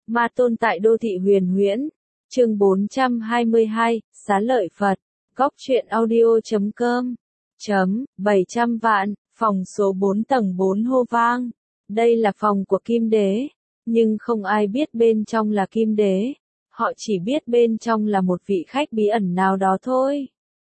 Ma tôn tại đô thị huyền huyễn. Chương 422, Xá lợi Phật. Góc truyện audio.com. 700 vạn, phòng số 4 tầng 4 hô vang. Đây là phòng của Kim Đế, nhưng không ai biết bên trong là Kim Đế. Họ chỉ biết bên trong là một vị khách bí ẩn nào đó thôi.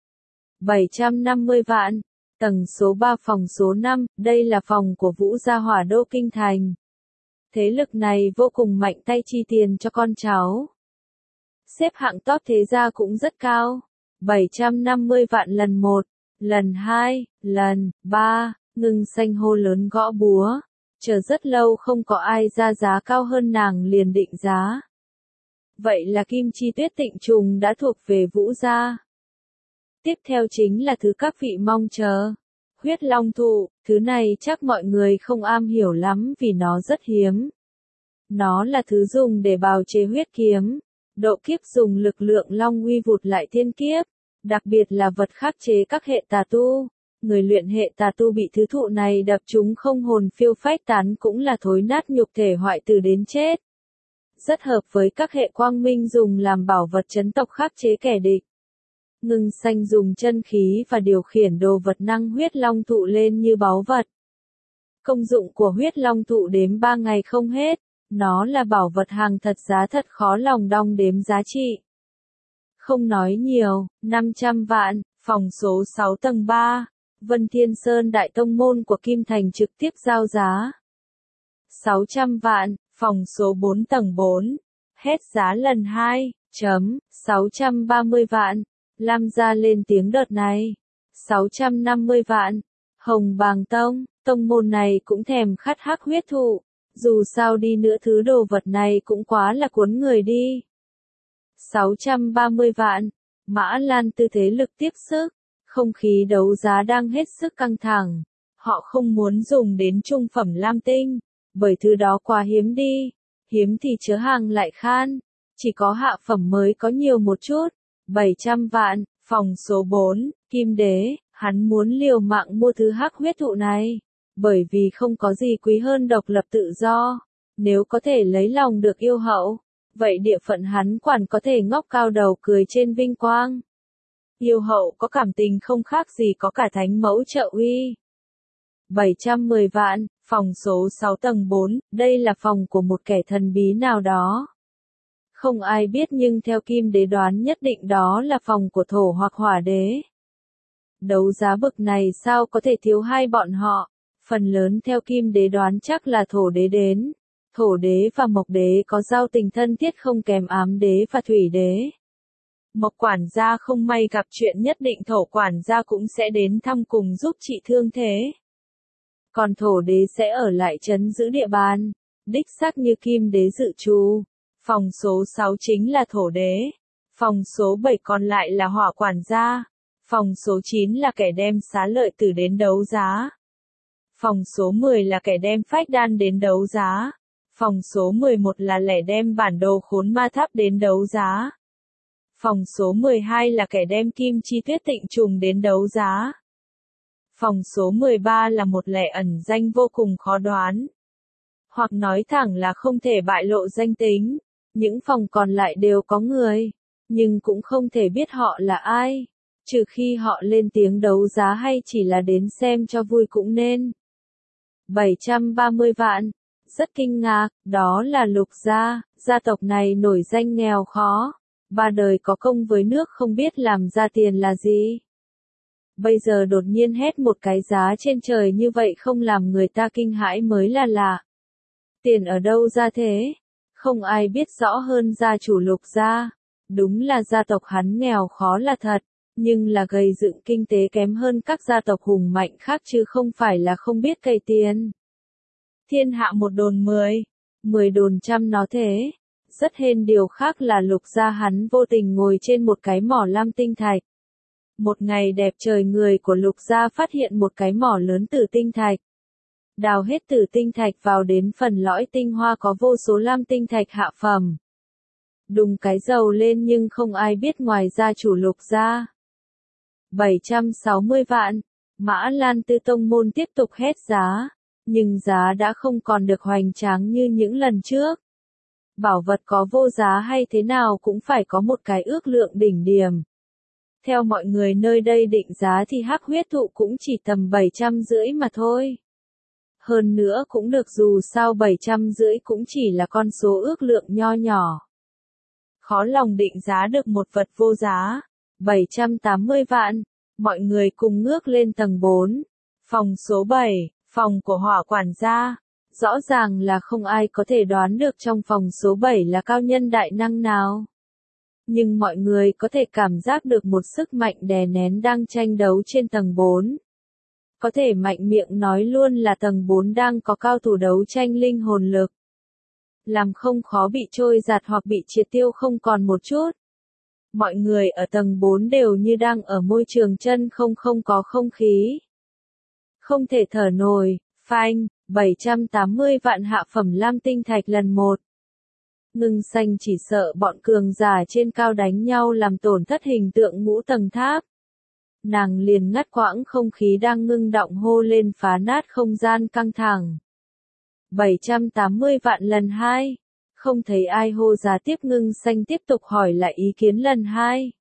750 vạn, tầng số 3 phòng số 5, đây là phòng của Vũ Gia Hỏa Đô Kinh Thành. Thế lực này vô cùng mạnh tay chi tiền cho con cháu. Xếp hạng top thế gia cũng rất cao. 750 vạn lần 1, lần 2, lần 3, Ngưng Xanh hô lớn gõ búa. Chờ rất lâu không có ai ra giá cao hơn nàng liền định giá. Vậy là Kim Chi Tuyết Tịnh Trùng đã thuộc về Vũ Gia. Tiếp theo chính là thứ các vị mong chờ. Huyết Long Thụ, thứ này chắc mọi người không am hiểu lắm vì nó rất hiếm. Nó là thứ dùng để bào chế huyết kiếm. Độ kiếp dùng lực lượng long uy vụt lại thiên kiếp. Đặc biệt là vật khắc chế các hệ tà tu. Người luyện hệ tà tu bị thứ thụ này đập trúng không hồn phiêu phách tán cũng là thối nát nhục thể hoại tử đến chết. Rất hợp với các hệ quang minh dùng làm bảo vật chấn tộc khắc chế kẻ địch. Ngưng Xanh dùng chân khí và điều khiển đồ vật năng huyết long thụ lên như báu vật. Công dụng của huyết long thụ đếm 3 ngày không hết, nó là bảo vật hàng thật giá thật khó lòng đong đếm giá trị. Không nói nhiều, 500 vạn, phòng số 6 tầng 3, Vân Thiên Sơn Đại Tông Môn của Kim Thành trực tiếp giao giá. 600 vạn, phòng số 4 tầng 4, hết giá lần 2, 630 vạn. Lam gia lên tiếng đợt này. 650 vạn. Hồng Bàng Tông, tông môn này cũng thèm khát hắc huyết thụ. Dù sao đi nữa thứ đồ vật này cũng quá là cuốn người đi. 630 vạn. Mã Lan tư thế lực tiếp sức. Không khí đấu giá đang hết sức căng thẳng. Họ không muốn dùng đến trung phẩm lam tinh. Bởi thứ đó quá hiếm đi. Hiếm thì chớ hàng lại khan. Chỉ có hạ phẩm mới có nhiều một chút. 700 vạn, phòng số 4, Kim Đế, hắn muốn liều mạng mua thứ hắc huyết thụ này, bởi vì không có gì quý hơn độc lập tự do, nếu có thể lấy lòng được yêu hậu, vậy địa phận hắn quản có thể ngóc cao đầu cười trên vinh quang. Yêu hậu có cảm tình không khác gì có cả thánh mẫu trợ uy. 710 vạn, phòng số 6 tầng 4, đây là phòng của một kẻ thần bí nào đó. Không ai biết nhưng theo Kim Đế đoán nhất định đó là phòng của thổ hoặc hỏa đế. Đấu giá bực này sao có thể thiếu hai bọn họ, phần lớn theo Kim Đế đoán chắc là thổ đế đến. Thổ đế và mộc đế có giao tình thân thiết không kém ám đế và thủy đế. Mộc quản gia không may gặp chuyện nhất định thổ quản gia cũng sẽ đến thăm cùng giúp trị thương thế. Còn thổ đế sẽ ở lại trấn giữ địa bàn, đích xác như Kim Đế dự trù. Phòng số 6 chính là thổ đế. Phòng số 7 còn lại là hỏa quản gia. Phòng số 9 là kẻ đem xá lợi tử đến đấu giá. Phòng số 10 là kẻ đem phách đan đến đấu giá. Phòng số 11 là lẻ đem bản đồ khốn ma tháp đến đấu giá. Phòng số 12 là kẻ đem Kim Chi Tuyết Tịnh Trùng đến đấu giá. Phòng số 13 là một lẻ ẩn danh vô cùng khó đoán. Hoặc nói thẳng là không thể bại lộ danh tính. Những phòng còn lại đều có người, nhưng cũng không thể biết họ là ai, trừ khi họ lên tiếng đấu giá hay chỉ là đến xem cho vui cũng nên. 730 vạn, rất kinh ngạc, đó là Lục gia, gia tộc này nổi danh nghèo khó, ba đời có công với nước không biết làm ra tiền là gì. Bây giờ đột nhiên hét một cái giá trên trời như vậy không làm người ta kinh hãi mới là lạ. Tiền ở đâu ra thế? Không ai biết rõ hơn gia chủ Lục gia. Đúng là gia tộc hắn nghèo khó là thật, nhưng là gầy dựng kinh tế kém hơn các gia tộc hùng mạnh khác chứ không phải là không biết cày tiền. Thiên hạ một đồn 10 đồn trăm nó thế. Rất hên điều khác là Lục gia hắn vô tình ngồi trên một cái mỏ lam tinh thạch. Một ngày đẹp trời người của Lục gia phát hiện một cái mỏ lớn tử tinh thạch. Đào hết tử tinh thạch vào đến phần lõi tinh hoa có vô số lam tinh thạch hạ phẩm. Đùng cái dầu lên nhưng không ai biết ngoài gia chủ Lục gia. 760 vạn, Mã Lan Tư tông môn tiếp tục hét giá, nhưng giá đã không còn được hoành tráng như những lần trước. Bảo vật có vô giá hay thế nào cũng phải có một cái ước lượng đỉnh điểm. Theo mọi người nơi đây định giá thì hắc huyết thụ cũng chỉ tầm 750 mà thôi. Hơn nữa cũng được, dù sao 750 cũng chỉ là con số ước lượng nho nhỏ. Khó lòng định giá được một vật vô giá. 780 vạn. Mọi người cùng ngước lên tầng 4. Phòng số 7, phòng của Hỏa quản gia. Rõ ràng là không ai có thể đoán được trong phòng số 7 là cao nhân đại năng nào. Nhưng mọi người có thể cảm giác được một sức mạnh đè nén đang tranh đấu trên tầng 4. Có thể mạnh miệng nói luôn là tầng 4 đang có cao thủ đấu tranh linh hồn lực. Làm không khó bị trôi giạt hoặc bị triệt tiêu không còn một chút. Mọi người ở tầng 4 đều như đang ở môi trường chân không có không khí. Không thể thở nổi, phanh, 780 vạn hạ phẩm lam tinh thạch lần 1. Ngưng xanh chỉ sợ bọn cường giả trên cao đánh nhau làm tổn thất hình tượng ngũ tầng tháp. Nàng liền ngắt quãng không khí đang ngưng đọng hô lên phá nát không gian căng thẳng. 780 vạn lần 2. Không thấy ai hô giá tiếp, ngưng xanh tiếp tục hỏi lại ý kiến lần 2.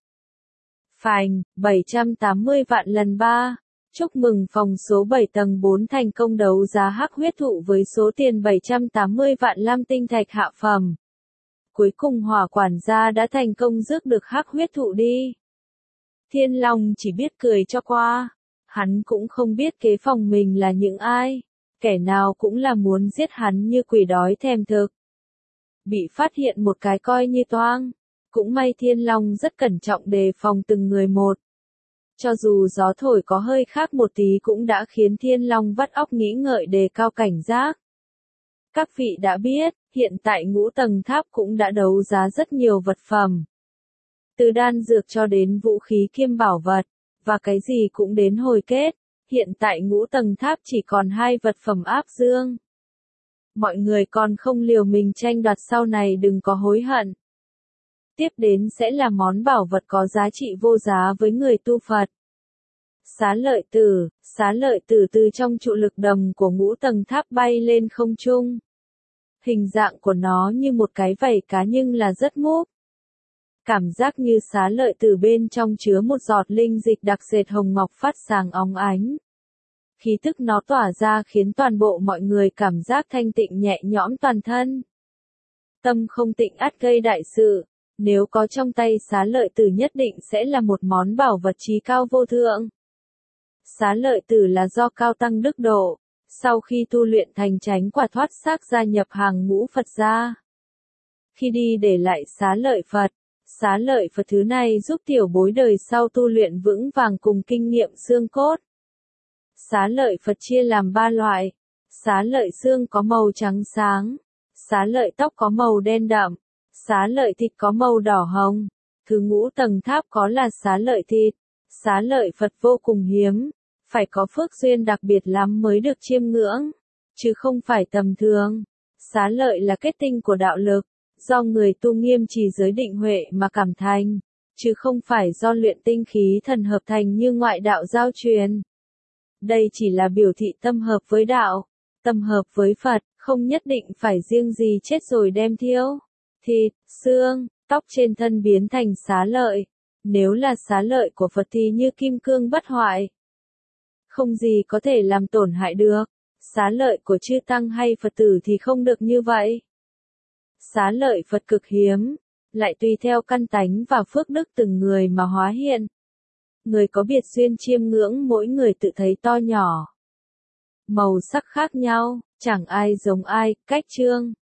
Phành, 780 vạn lần 3. Chúc mừng phòng số 7 tầng 4 thành công đấu giá hắc huyết thụ với số tiền 780 vạn lam tinh thạch hạ phẩm. Cuối cùng Hỏa quản gia đã thành công rước được hắc huyết thụ đi. Thiên Long chỉ biết cười cho qua. Hắn cũng không biết kế phòng mình là những ai. Kẻ nào cũng là muốn giết hắn như quỷ đói thèm thực. Bị phát hiện một cái coi như toang. Cũng may Thiên Long rất cẩn trọng đề phòng từng người một. Cho dù gió thổi có hơi khác một tí cũng đã khiến Thiên Long vắt óc nghĩ ngợi đề cao cảnh giác. Các vị đã biết, hiện tại ngũ tầng tháp cũng đã đấu giá rất nhiều vật phẩm. Từ đan dược cho đến vũ khí kiêm bảo vật, và cái gì cũng đến hồi kết. Hiện tại ngũ tầng tháp chỉ còn 2 vật phẩm áp dương. Mọi người còn không liều mình tranh đoạt, sau này đừng có hối hận. Tiếp đến sẽ là món bảo vật có giá trị vô giá với người tu Phật. Xá lợi tử từ trong trụ lực đầm của ngũ tầng tháp bay lên không trung. Hình dạng của nó như một cái vảy cá nhưng là rất ngốp. Cảm giác như xá lợi tử bên trong chứa một giọt linh dịch đặc sệt hồng ngọc phát sáng óng ánh. Khí tức nó tỏa ra khiến toàn bộ mọi người cảm giác thanh tịnh nhẹ nhõm toàn thân. Tâm không tịnh ắt gây đại sự, nếu có trong tay xá lợi tử nhất định sẽ là một món bảo vật trí cao vô thượng. Xá lợi tử là do cao tăng đức độ, sau khi tu luyện thành chánh quả thoát xác gia nhập hàng ngũ Phật gia. Khi đi để lại xá lợi Phật thứ này giúp tiểu bối đời sau tu luyện vững vàng cùng kinh nghiệm xương cốt. Xá lợi Phật chia làm 3 loại. Xá lợi xương có màu trắng sáng. Xá lợi tóc có màu đen đậm. Xá lợi thịt có màu đỏ hồng. Thứ ngũ tầng tháp có là xá lợi thịt. Xá lợi Phật vô cùng hiếm. Phải có phước duyên đặc biệt lắm mới được chiêm ngưỡng. Chứ không phải tầm thường. Xá lợi là kết tinh của đạo lực. Do người tu nghiêm trì giới định huệ mà cảm thành. Chứ không phải do luyện tinh khí thần hợp thành như ngoại đạo giao truyền. Đây chỉ là biểu thị tâm hợp với đạo, tâm hợp với Phật, không nhất định phải riêng gì chết rồi đem thiêu. Thịt, xương, tóc trên thân biến thành xá lợi. Nếu là xá lợi của Phật thì như kim cương bất hoại. Không gì có thể làm tổn hại được. Xá lợi của chư tăng hay Phật tử thì không được như vậy. Xá lợi Phật cực hiếm, lại tùy theo căn tánh và phước đức từng người mà hóa hiện. Người có biệt duyên chiêm ngưỡng mỗi người tự thấy to nhỏ. Màu sắc khác nhau, chẳng ai giống ai, cách chương.